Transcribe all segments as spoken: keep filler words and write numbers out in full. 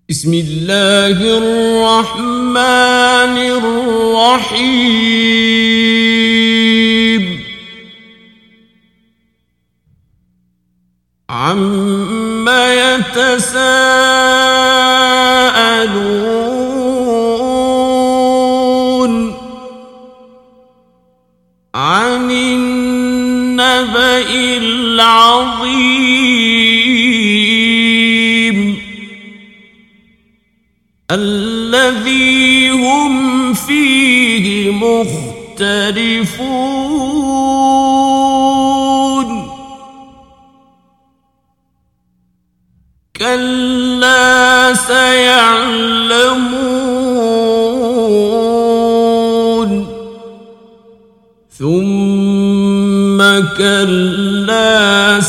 بسم الله الرحمن الرحيم عما يتساءلون عن النبأ العظيم الذي هم فيه مختلفون كلا سيعلمون ثم كلا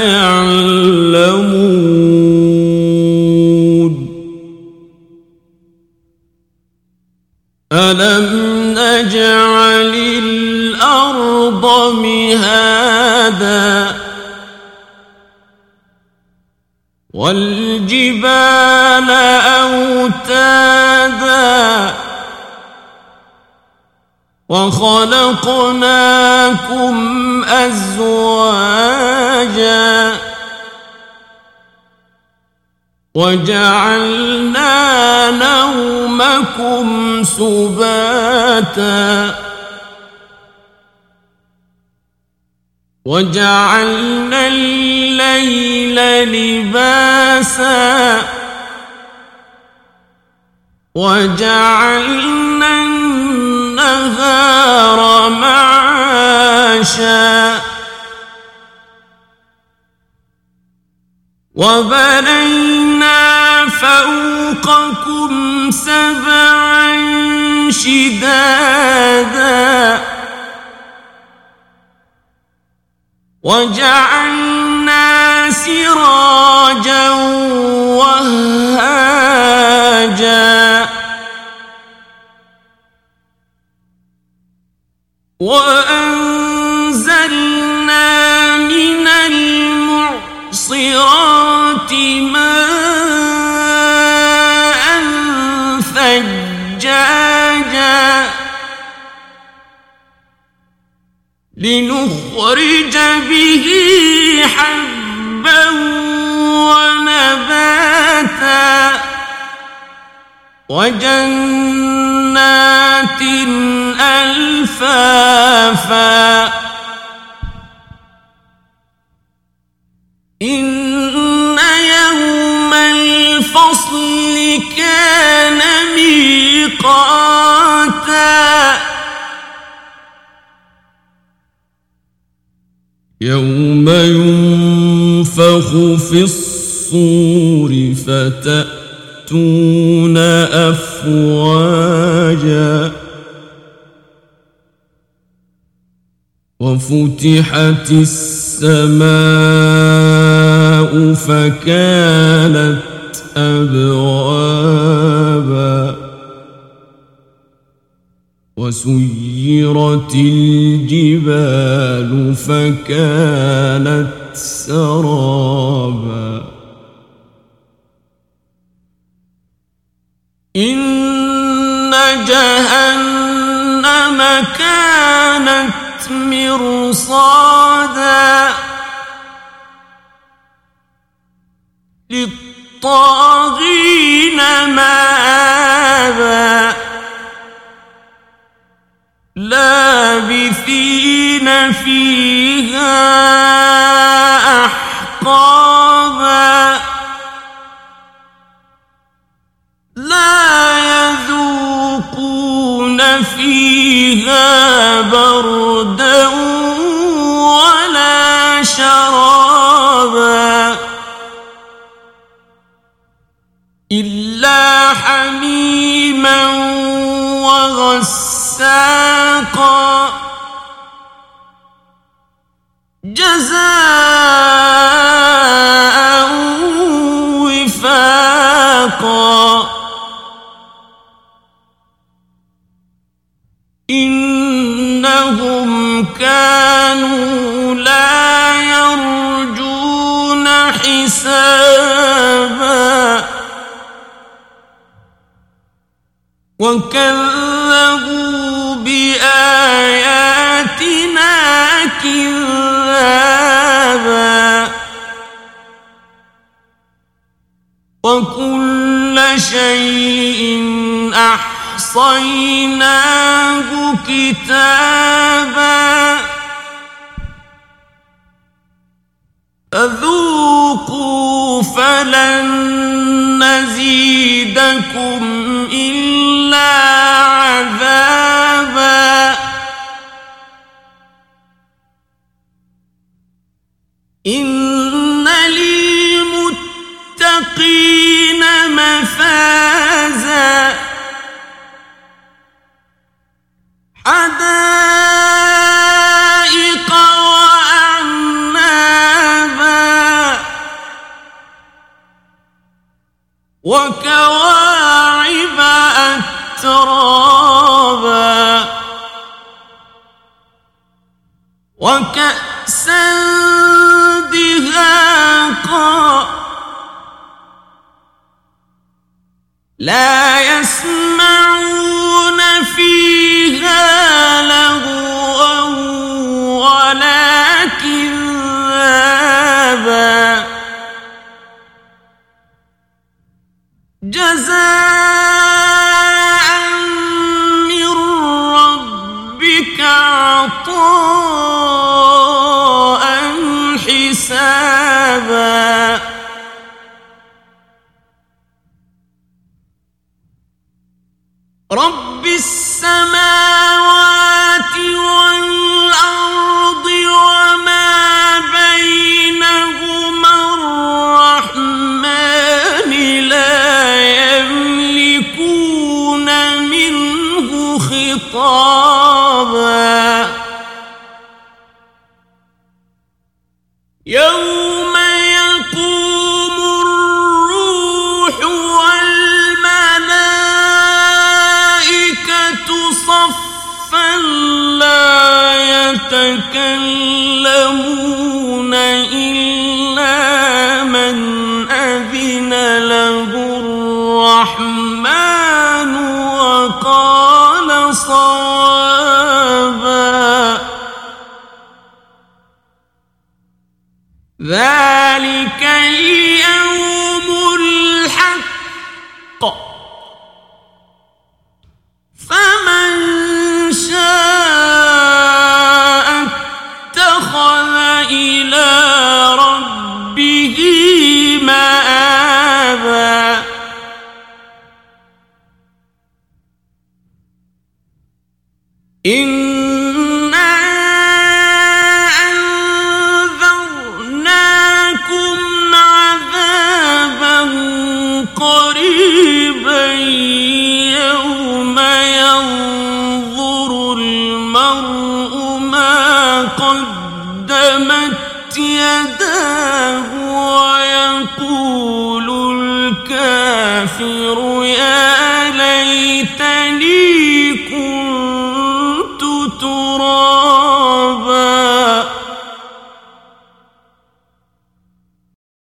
سيعلمون ألم نجعل الأرض مهادا والجبال أوتادا وخلقناكم أزواجا وجعلنا نومكم سباتا وجعلنا الليل لباسا وجعلنا النهار معاشا وبنينا فوقكم سبعا شدادا وجعلنا سراجا وهاجا وأنزلنا من المعصرات ماء ثجاجا لنخرج به حبا ونباتا وجنات ألفافا إن يوم الفصل كان ميقاتا يوم ينفخ في الصور فتأتون أفواجا وفتحت السماء فكانت أبوابا وسيرت الجبال فكانت سرابا إن جهنم كانت مرصادا للطاغين مآبا لابثين فيها أحقابا لا يذوقون فيها بردا ولا شرابا إلا حميما وغساقا جزاء وفاقا إنهم كانوا لا يرجون حسابا وكذبوا بآياتنا كذابا وكل شيء أحصيناه كتابا فذوقوا فلن نزيدكم إلا عذابا إن للمتقين مفازا حدائق وأعنابا وكواعب أترابا وكأسا دهاقا لا يسمعون فيها لغوا ولا كذابا جزاء من ربك عطاء حسابا رب السماوات والأرض وما بينهما الرحمن لا يملكون منه خطابا يوم يقوم الروح والملائكة صفا لا يتكلمون إلا من أذن له الرحمن وقال صوابا ذلك اليوم الحق فمن شاء اتخذ إلى ربه مآبا إنا أنذرناكم عذابا قريبا يوم ينظر المرء ما قدمت يداه